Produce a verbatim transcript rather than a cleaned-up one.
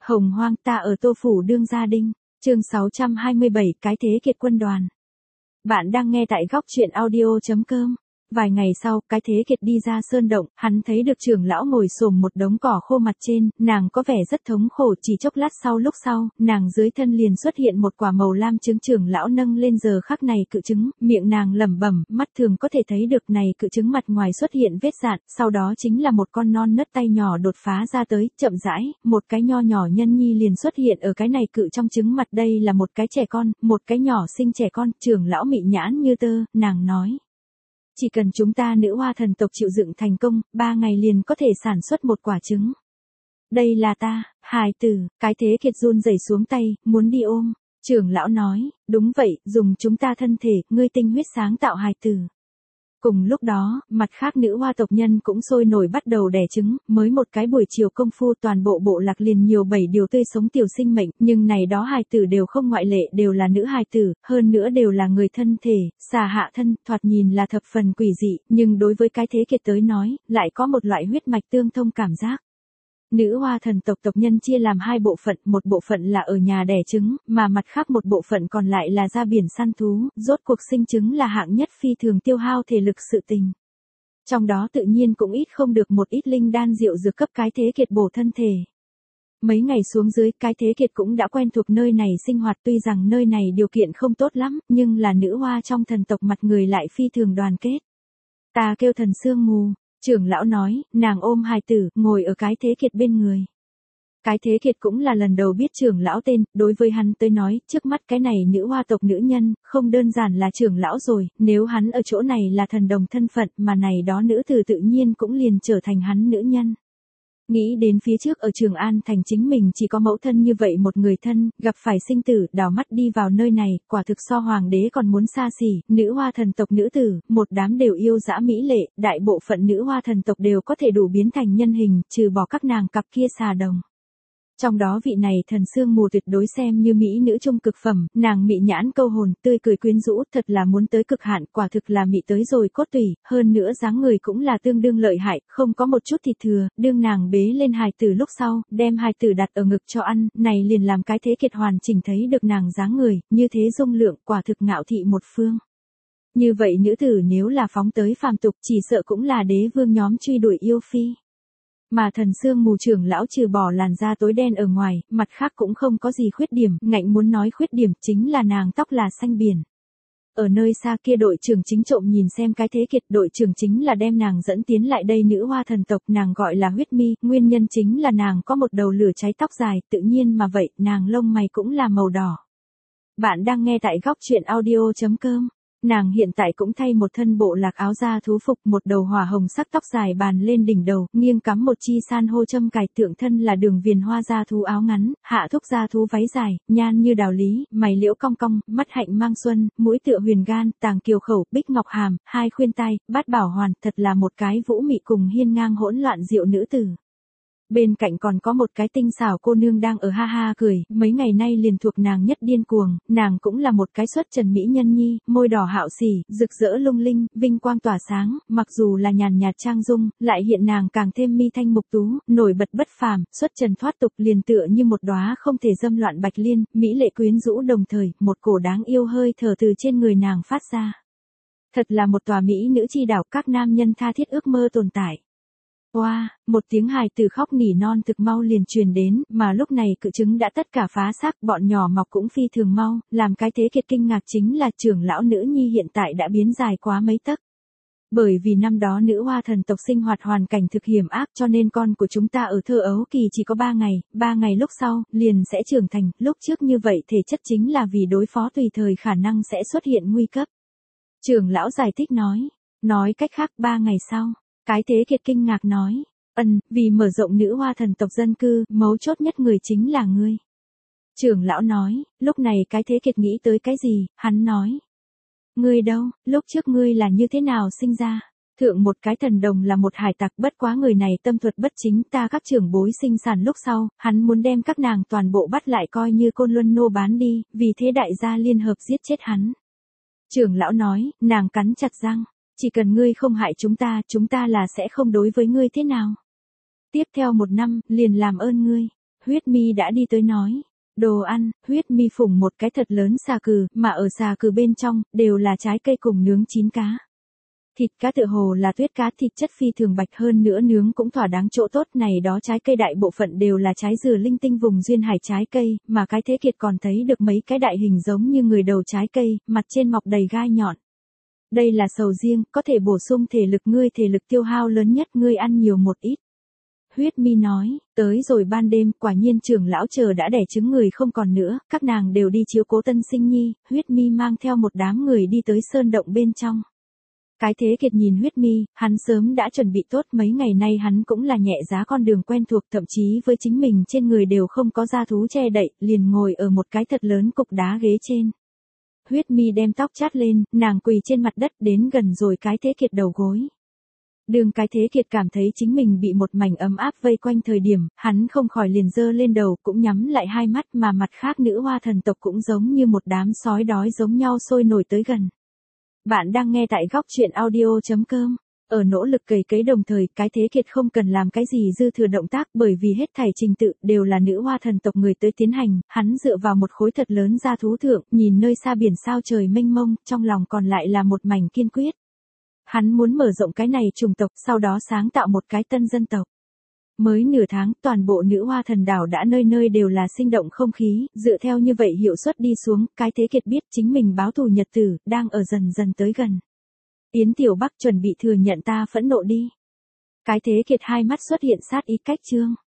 Hồng hoang ta ở Tô Phủ đương gia đinh, chương sáu trăm hai mươi bảy cái thế kiệt quân đoàn. Bạn đang nghe tại góc truyện audio.com. Vài ngày sau, cái thế kiệt đi ra sơn động, hắn thấy được trưởng lão ngồi xổm một đống cỏ khô mặt trên, nàng có vẻ rất thống khổ, chỉ chốc lát sau lúc sau, nàng dưới thân liền xuất hiện một quả màu lam trứng, trưởng lão nâng lên giờ khắc này cự trứng, miệng nàng lẩm bẩm, mắt thường có thể thấy được này cự trứng mặt ngoài xuất hiện vết dạn, sau đó chính là một con non nớt tay nhỏ đột phá ra tới, chậm rãi, một cái nho nhỏ nhân nhi liền xuất hiện ở cái này cự trong trứng mặt, đây là một cái trẻ con, một cái nhỏ xinh trẻ con, trưởng lão mị nhãn như tơ, nàng nói. Chỉ cần chúng ta nữ hoa thần tộc chịu dựng thành công, ba ngày liền có thể sản xuất một quả trứng. Đây là ta, hài tử, cái thế kiệt run rẩy xuống tay, muốn đi ôm. Trưởng lão nói, đúng vậy, dùng chúng ta thân thể, ngươi tinh huyết sáng tạo hài tử. Cùng lúc đó, mặt khác nữ hoa tộc nhân cũng sôi nổi bắt đầu đẻ trứng, mới một cái buổi chiều công phu toàn bộ bộ lạc liền nhiều bảy điều tươi sống tiểu sinh mệnh, nhưng này đó hài tử đều không ngoại lệ, đều là nữ hài tử, hơn nữa đều là người thân thể, xà hạ thân, thoạt nhìn là thập phần quỷ dị, nhưng đối với cái thế kiệt tới nói, lại có một loại huyết mạch tương thông cảm giác. Nữ hoa thần tộc tộc nhân chia làm hai bộ phận, một bộ phận là ở nhà đẻ trứng, mà mặt khác một bộ phận còn lại là ra biển săn thú, rốt cuộc sinh trứng là hạng nhất phi thường tiêu hao thể lực sự tình. Trong đó tự nhiên cũng ít không được một ít linh đan rượu dược cấp cái thế kiệt bổ thân thể. Mấy ngày xuống dưới, cái thế kiệt cũng đã quen thuộc nơi này sinh hoạt, tuy rằng nơi này điều kiện không tốt lắm, nhưng là nữ hoa trong thần tộc mặt người lại phi thường đoàn kết. Ta kêu thần sương mù. Trưởng lão nói, nàng ôm hài tử, ngồi ở cái thế kiệt bên người. Cái thế kiệt cũng là lần đầu biết trưởng lão tên, đối với hắn tới nói, trước mắt cái này nữ hoa tộc nữ nhân, không đơn giản là trưởng lão rồi, nếu hắn ở chỗ này là thần đồng thân phận, mà này đó nữ tử tự nhiên cũng liền trở thành hắn nữ nhân. Nghĩ đến phía trước ở Trường An thành chính mình chỉ có mẫu thân như vậy một người thân, gặp phải sinh tử, đảo mắt đi vào nơi này, quả thực so hoàng đế còn muốn xa xỉ, nữ hoa thần tộc nữ tử, một đám đều yêu dã mỹ lệ, đại bộ phận nữ hoa thần tộc đều có thể đủ biến thành nhân hình, trừ bỏ các nàng cặp kia xà đồng. Trong đó vị này thần sương mù tuyệt đối xem như mỹ nữ trung cực phẩm, nàng mị nhãn câu hồn, tươi cười quyến rũ, thật là muốn tới cực hạn, quả thực là mị tới rồi cốt tủy, hơn nữa dáng người cũng là tương đương lợi hại, không có một chút thịt thừa, đương nàng bế lên hài tử lúc sau, đem hài tử đặt ở ngực cho ăn, này liền làm cái thế kiệt hoàn chỉnh thấy được nàng dáng người, như thế dung lượng, quả thực ngạo thị một phương. Như vậy nữ tử nếu là phóng tới phàm tục, chỉ sợ cũng là đế vương nhóm truy đuổi yêu phi. Mà thần sương mù trưởng lão trừ bỏ làn da tối đen ở ngoài, mặt khác cũng không có gì khuyết điểm, ngạnh muốn nói khuyết điểm chính là nàng tóc là xanh biển. Ở nơi xa kia đội trưởng chính trộm nhìn xem cái thế kiệt, đội trưởng chính là đem nàng dẫn tiến lại đây nữ hoa thần tộc, nàng gọi là huyết mi, nguyên nhân chính là nàng có một đầu lửa cháy tóc dài, tự nhiên mà vậy, nàng lông mày cũng là màu đỏ. Bạn đang nghe tại góc truyện audio.com. Nàng hiện tại cũng thay một thân bộ lạc áo da thú phục, một đầu hỏa hồng sắc tóc dài bàn lên đỉnh đầu, nghiêng cắm một chi san hô châm cài, tượng thân là đường viền hoa da thú áo ngắn, hạ thúc da thú váy dài, nhan như đào lý, mày liễu cong cong, mắt hạnh mang xuân, mũi tựa huyền gan, tàng kiều khẩu, bích ngọc hàm, hai khuyên tai, bát bảo hoàn, thật là một cái vũ mị cùng hiên ngang hỗn loạn diệu nữ tử. Bên cạnh còn có một cái tinh xảo cô nương đang ở ha ha cười, mấy ngày nay liền thuộc nàng nhất điên cuồng, nàng cũng là một cái xuất trần mỹ nhân nhi, môi đỏ hạo xỉ, rực rỡ lung linh, vinh quang tỏa sáng, mặc dù là nhàn nhạt trang dung, lại hiện nàng càng thêm mi thanh mục tú, nổi bật bất phàm, xuất trần thoát tục, liền tựa như một đóa không thể dâm loạn bạch liên, mỹ lệ quyến rũ đồng thời, một cổ đáng yêu hơi thở từ trên người nàng phát ra. Thật là một tòa mỹ nữ chi đảo, các nam nhân tha thiết ước mơ tồn tại. Oa, wow, một tiếng hài tử khóc nỉ non thực mau liền truyền đến, mà lúc này cự trứng đã tất cả phá xác, bọn nhỏ mọc cũng phi thường mau, làm cái thế kiệt kinh ngạc chính là trưởng lão nữ nhi hiện tại đã biến dài quá mấy tấc. Bởi vì năm đó nữ hoa thần tộc sinh hoạt hoàn cảnh thực hiểm ác cho nên con của chúng ta ở thơ ấu kỳ chỉ có ba ngày, ba ngày lúc sau, liền sẽ trưởng thành, lúc trước như vậy thể chất chính là vì đối phó tùy thời khả năng sẽ xuất hiện nguy cấp. Trưởng lão giải thích nói, nói cách khác ba ngày sau. Cái thế kiệt kinh ngạc nói, ân, vì mở rộng nữ hoa thần tộc dân cư, mấu chốt nhất người chính là ngươi. Trưởng lão nói, lúc này cái thế kiệt nghĩ tới cái gì, hắn nói. Ngươi đâu, lúc trước ngươi là như thế nào sinh ra? Thượng một cái thần đồng là một hải tặc, bất quá người này tâm thuật bất chính, ta các trưởng bối sinh sản lúc sau, hắn muốn đem các nàng toàn bộ bắt lại coi như côn luân nô bán đi, vì thế đại gia liên hợp giết chết hắn. Trưởng lão nói, nàng cắn chặt răng. Chỉ cần ngươi không hại chúng ta, chúng ta là sẽ không đối với ngươi thế nào. Tiếp theo một năm, liền làm ơn ngươi. Huyết Mi đã đi tới nói. Đồ ăn, Huyết Mi phủng một cái thật lớn xà cừ, mà ở xà cừ bên trong, đều là trái cây cùng nướng chín cá. Thịt cá tựa hồ là tuyết cá, thịt chất phi thường bạch, hơn nữa nướng cũng thỏa đáng chỗ tốt này đó. Trái cây đại bộ phận đều là trái dừa linh tinh vùng duyên hải trái cây, mà cái Thế Kiệt còn thấy được mấy cái đại hình giống như người đầu trái cây, mặt trên mọc đầy gai nhọn. Đây là sầu riêng, có thể bổ sung thể lực ngươi, thể lực tiêu hao lớn nhất, ngươi ăn nhiều một ít. Huyết Mi nói, tới rồi ban đêm, quả nhiên trưởng lão chờ đã đẻ trứng người không còn nữa, các nàng đều đi chiếu cố tân sinh nhi, Huyết Mi mang theo một đám người đi tới sơn động bên trong. Cái Thế Kiệt nhìn Huyết Mi, hắn sớm đã chuẩn bị tốt, mấy ngày nay hắn cũng là nhẹ giá con đường quen thuộc, thậm chí với chính mình trên người đều không có da thú che đậy, liền ngồi ở một cái thật lớn cục đá ghế trên. Huyết Mi đem tóc chát lên, nàng quỳ trên mặt đất đến gần rồi cái Thế Kiệt đầu gối. Đường cái Thế Kiệt cảm thấy chính mình bị một mảnh ấm áp vây quanh thời điểm, hắn không khỏi liền giơ lên đầu, cũng nhắm lại hai mắt, mà mặt khác nữ hoa thần tộc cũng giống như một đám sói đói giống nhau sôi nổi tới gần. Bạn đang nghe tại góc truyện audio chấm com. Ở nỗ lực cày cấy đồng thời, cái Thế Kiệt không cần làm cái gì dư thừa động tác, bởi vì hết thảy trình tự đều là nữ hoa thần tộc người tới tiến hành, hắn dựa vào một khối thật lớn da thú thượng, nhìn nơi xa biển sao trời mênh mông, trong lòng còn lại là một mảnh kiên quyết. Hắn muốn mở rộng cái này chủng tộc, sau đó sáng tạo một cái tân dân tộc. Mới nửa tháng, toàn bộ nữ hoa thần đảo đã nơi nơi đều là sinh động không khí, dựa theo như vậy hiệu suất đi xuống, cái Thế Kiệt biết chính mình báo thù nhật tử, đang ở dần dần tới gần. Yến Tiểu Bắc chuẩn bị thừa nhận ta phẫn nộ đi. Cái Thế Kiệt hai mắt xuất hiện sát ý cách trương.